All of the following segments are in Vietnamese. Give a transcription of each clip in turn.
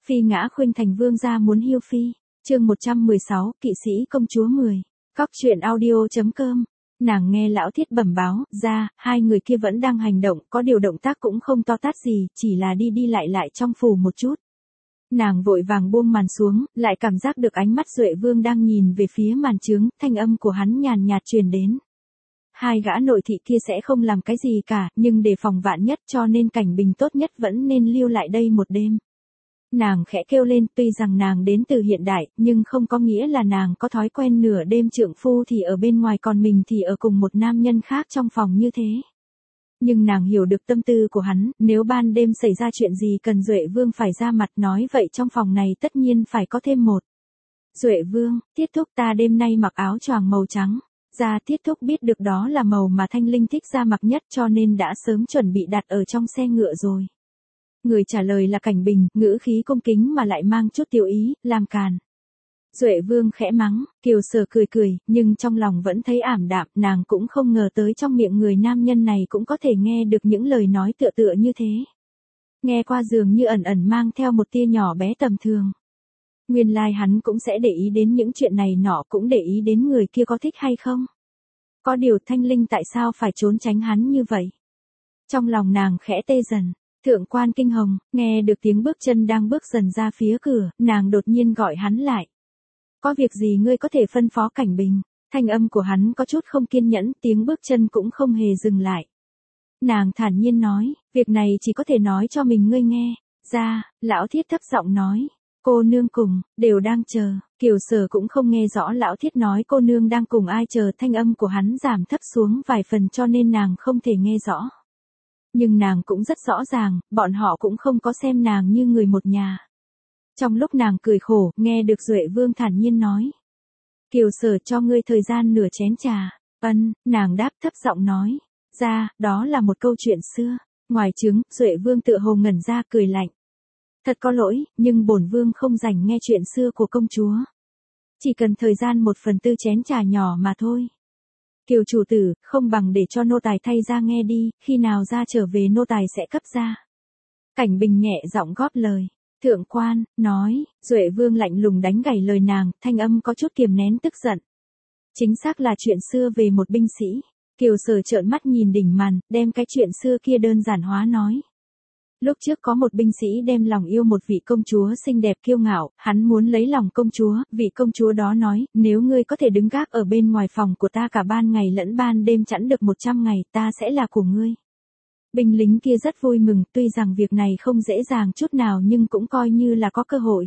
Phi ngã khuynh thành vương gia muốn hiêu phi. Chương 116, kỵ sĩ công chúa 10. Cóc truyện audio.com. Nàng nghe lão thiết bẩm báo ra, hai người kia vẫn đang hành động, có điều động tác cũng không to tát gì, chỉ là đi đi lại trong phủ một chút. Nàng vội vàng buông màn xuống, lại cảm giác được ánh mắt Duệ Vương đang nhìn về phía màn trướng, thanh âm của hắn nhàn nhạt truyền đến. Hai gã nội thị kia sẽ không làm cái gì cả, nhưng để phòng vạn nhất cho nên Cảnh Bình tốt nhất vẫn nên lưu lại đây một đêm. Nàng khẽ kêu lên, tuy rằng nàng đến từ hiện đại, nhưng không có nghĩa là nàng có thói quen nửa đêm trượng phu thì ở bên ngoài còn mình thì ở cùng một nam nhân khác trong phòng như thế. Nhưng nàng hiểu được tâm tư của hắn, nếu ban đêm xảy ra chuyện gì cần Duệ Vương phải ra mặt nói vậy trong phòng này tất nhiên phải có thêm một. Duệ Vương, Tiết Thúc ta đêm nay mặc áo choàng màu trắng. Ra Tiết Thúc biết được đó là màu mà Thanh Linh thích ra mặc nhất cho nên đã sớm chuẩn bị đặt ở trong xe ngựa rồi. Người trả lời là Cảnh Bình, ngữ khí cung kính mà lại mang chút tiểu ý, làm càn. Duệ Vương khẽ mắng, Kiều Sở cười, nhưng trong lòng vẫn thấy ảm đạm, nàng cũng không ngờ tới trong miệng người nam nhân này cũng có thể nghe được những lời nói tựa như thế. Nghe qua dường như ẩn mang theo một tia nhỏ bé tầm thường. Nguyên lai hắn cũng sẽ để ý đến những chuyện này nọ, cũng để ý đến người kia có thích hay không. Có điều Thanh Linh tại sao phải trốn tránh hắn như vậy? Trong lòng nàng khẽ tê dần. Thượng quan Kinh Hồng, nghe được tiếng bước chân đang bước dần ra phía cửa, nàng đột nhiên gọi hắn lại. Có việc gì ngươi có thể phân phó Cảnh Bình? Thanh âm của hắn có chút không kiên nhẫn, tiếng bước chân cũng không hề dừng lại. Nàng thản nhiên nói, việc này chỉ có thể nói cho mình ngươi nghe. Ra, lão thiết thấp giọng nói, cô nương cùng, đều đang chờ. Kiều Sở cũng không nghe rõ lão thiết nói cô nương đang cùng ai chờ, thanh âm của hắn giảm thấp xuống vài phần cho nên nàng không thể nghe rõ. Nhưng nàng cũng rất rõ ràng, bọn họ cũng không có xem nàng như người một nhà. Trong lúc nàng cười khổ, nghe được Duệ Vương thản nhiên nói. Kiều Sở cho ngươi thời gian nửa chén trà. Nàng đáp thấp giọng nói. Ra, đó là một câu chuyện xưa. Ngoài trướng, Duệ Vương tựa hồ ngẩn ra cười lạnh. Thật có lỗi, nhưng bổn Vương không rảnh nghe chuyện xưa của công chúa. Chỉ cần thời gian 1/4 chén trà nhỏ mà thôi. Kiều chủ tử, không bằng để cho nô tài thay ra nghe đi, khi nào ra trở về nô tài sẽ cấp ra. Cảnh Bình nhẹ giọng góp lời. Thượng quan, nói, Duệ Vương lạnh lùng đánh gãy lời nàng, thanh âm có chút kiềm nén tức giận. Chính xác là chuyện xưa về một binh sĩ. Kiều Sở trợn mắt nhìn đỉnh màn, đem cái chuyện xưa kia đơn giản hóa nói. Lúc trước có một binh sĩ đem lòng yêu một vị công chúa xinh đẹp kiêu ngạo, hắn muốn lấy lòng công chúa, vị công chúa đó nói, nếu ngươi có thể đứng gác ở bên ngoài phòng của ta cả ban ngày lẫn ban đêm chẵn được 100 ngày, ta sẽ là của ngươi. Binh lính kia rất vui mừng, tuy rằng việc này không dễ dàng chút nào nhưng cũng coi như là có cơ hội.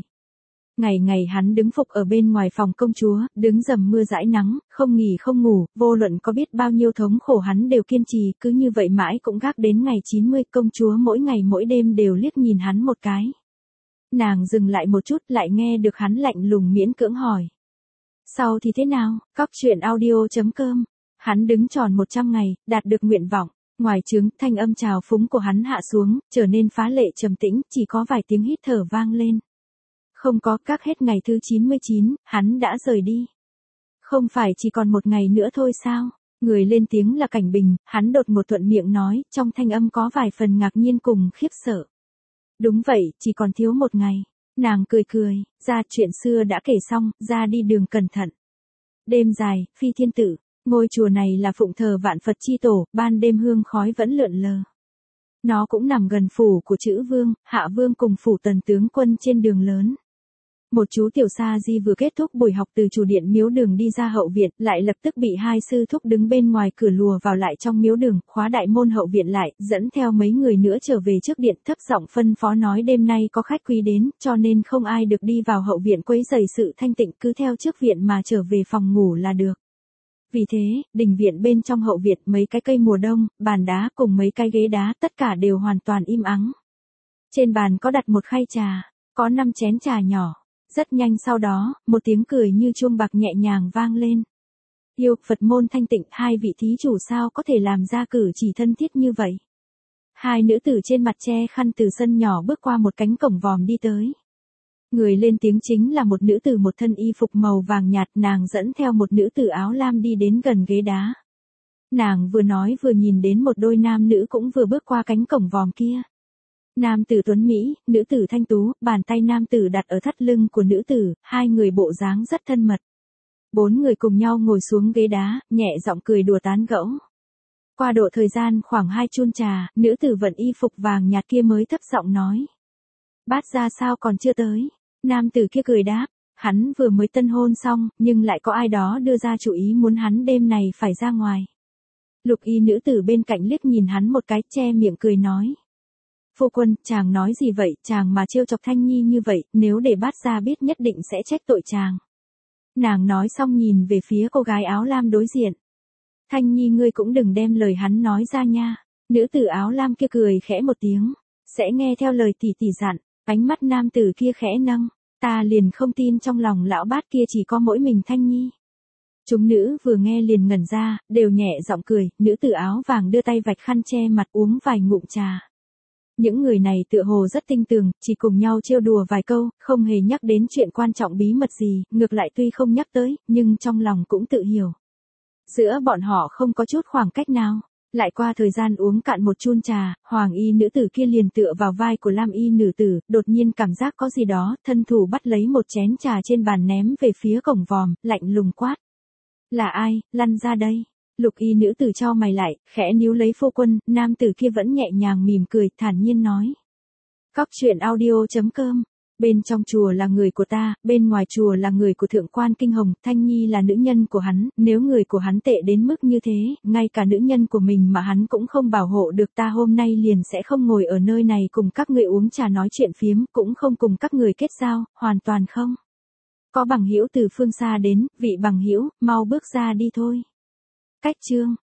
Ngày hắn đứng phục ở bên ngoài phòng công chúa, đứng dầm mưa dãi nắng, không nghỉ không ngủ, vô luận có biết bao nhiêu thống khổ hắn đều kiên trì, cứ như vậy mãi cũng gác đến ngày 90, công chúa mỗi ngày mỗi đêm đều liếc nhìn hắn một cái. Nàng dừng lại một chút, lại nghe được hắn lạnh lùng miễn cưỡng hỏi. Sau thì thế nào? Cóc truyện audio.com. Hắn đứng tròn 100 ngày, đạt được nguyện vọng. Ngoài trướng, thanh âm trào phúng của hắn hạ xuống, trở nên phá lệ trầm tĩnh, chỉ có vài tiếng hít thở vang lên. Không có, các hết ngày thứ 99, hắn đã rời đi. Không phải chỉ còn một ngày nữa thôi sao? Người lên tiếng là Cảnh Bình, hắn đột một thuận miệng nói, trong thanh âm có vài phần ngạc nhiên cùng khiếp sợ. Đúng vậy, chỉ còn thiếu một ngày. Nàng cười, ra chuyện xưa đã kể xong, ra đi đường cẩn thận. Đêm dài, phi thiên tử, ngôi chùa này là phụng thờ vạn Phật chi tổ, ban đêm hương khói vẫn lượn lờ. Nó cũng nằm gần phủ của Chữ Vương, Hạ Vương cùng phủ Tần tướng quân trên đường lớn. Một chú tiểu sa di vừa kết thúc buổi học từ chủ điện miếu đường đi ra hậu viện, lại lập tức bị hai sư thúc đứng bên ngoài cửa lùa vào lại trong miếu đường, khóa đại môn hậu viện lại, dẫn theo mấy người nữa trở về trước điện, thấp giọng phân phó nói đêm nay có khách quý đến, cho nên không ai được đi vào hậu viện quấy rầy sự thanh tịnh, cứ theo trước viện mà trở về phòng ngủ là được. Vì thế, đình viện bên trong hậu viện mấy cái cây mùa đông, bàn đá cùng mấy cái ghế đá, tất cả đều hoàn toàn im ắng. Trên bàn có đặt một khay trà, có 5 chén trà nhỏ. Rất nhanh sau đó, một tiếng cười như chuông bạc nhẹ nhàng vang lên. Yêu, Phật môn thanh tịnh, hai vị thí chủ sao có thể làm ra cử chỉ thân thiết như vậy? Hai nữ tử trên mặt che khăn từ sân nhỏ bước qua một cánh cổng vòm đi tới. Người lên tiếng chính là một nữ tử một thân y phục màu vàng nhạt, nàng dẫn theo một nữ tử áo lam đi đến gần ghế đá. Nàng vừa nói vừa nhìn đến một đôi nam nữ cũng vừa bước qua cánh cổng vòm kia. Nam tử tuấn Mỹ, nữ tử thanh tú, bàn tay nam tử đặt ở thắt lưng của nữ tử, hai người bộ dáng rất thân mật. Bốn người cùng nhau ngồi xuống ghế đá, nhẹ giọng cười đùa tán gẫu. Qua độ thời gian khoảng 2 chun trà, nữ tử vận y phục vàng nhạt kia mới thấp giọng nói. Bát gia sao còn chưa tới? Nam tử kia cười đáp, hắn vừa mới tân hôn xong, nhưng lại có ai đó đưa ra chủ ý muốn hắn đêm này phải ra ngoài. Lục y nữ tử bên cạnh liếc nhìn hắn một cái, che miệng cười nói. Phu quân, chàng nói gì vậy, chàng mà trêu chọc Thanh Nhi như vậy, nếu để bát gia biết nhất định sẽ trách tội chàng. Nàng nói xong nhìn về phía cô gái áo lam đối diện. Thanh Nhi ngươi cũng đừng đem lời hắn nói ra nha. Nữ tử áo lam kia cười khẽ một tiếng. Sẽ nghe theo lời tỷ tỷ dặn. Ánh mắt nam tử kia khẽ nâng. Ta liền không tin trong lòng lão bát kia chỉ có mỗi mình Thanh Nhi. Chúng nữ vừa nghe liền ngẩn ra, đều nhẹ giọng cười. Nữ tử áo vàng đưa tay vạch khăn che mặt uống vài ngụm trà. Những người này tựa hồ rất tinh tường, chỉ cùng nhau trêu đùa vài câu, không hề nhắc đến chuyện quan trọng bí mật gì, ngược lại tuy không nhắc tới, nhưng trong lòng cũng tự hiểu. Giữa bọn họ không có chút khoảng cách nào. Lại qua thời gian uống cạn một chun trà, hoàng y nữ tử kia liền tựa vào vai của lam y nữ tử, đột nhiên cảm giác có gì đó, thân thủ bắt lấy một chén trà trên bàn ném về phía cổng vòm, lạnh lùng quát. Là ai, lăn ra đây. Lục y nữ tử cho mày lại, khẽ níu lấy phu quân, nam tử kia vẫn nhẹ nhàng mỉm cười, thản nhiên nói. Cóc truyện audio.com. Bên trong chùa là người của ta, bên ngoài chùa là người của thượng quan Kinh Hồng, Thanh Nhi là nữ nhân của hắn, nếu người của hắn tệ đến mức như thế, ngay cả nữ nhân của mình mà hắn cũng không bảo hộ được, ta hôm nay liền sẽ không ngồi ở nơi này cùng các người uống trà nói chuyện phiếm, cũng không cùng các người kết giao, hoàn toàn không. Có bằng hữu từ phương xa đến, vị bằng hữu, mau bước ra đi thôi. Cách chương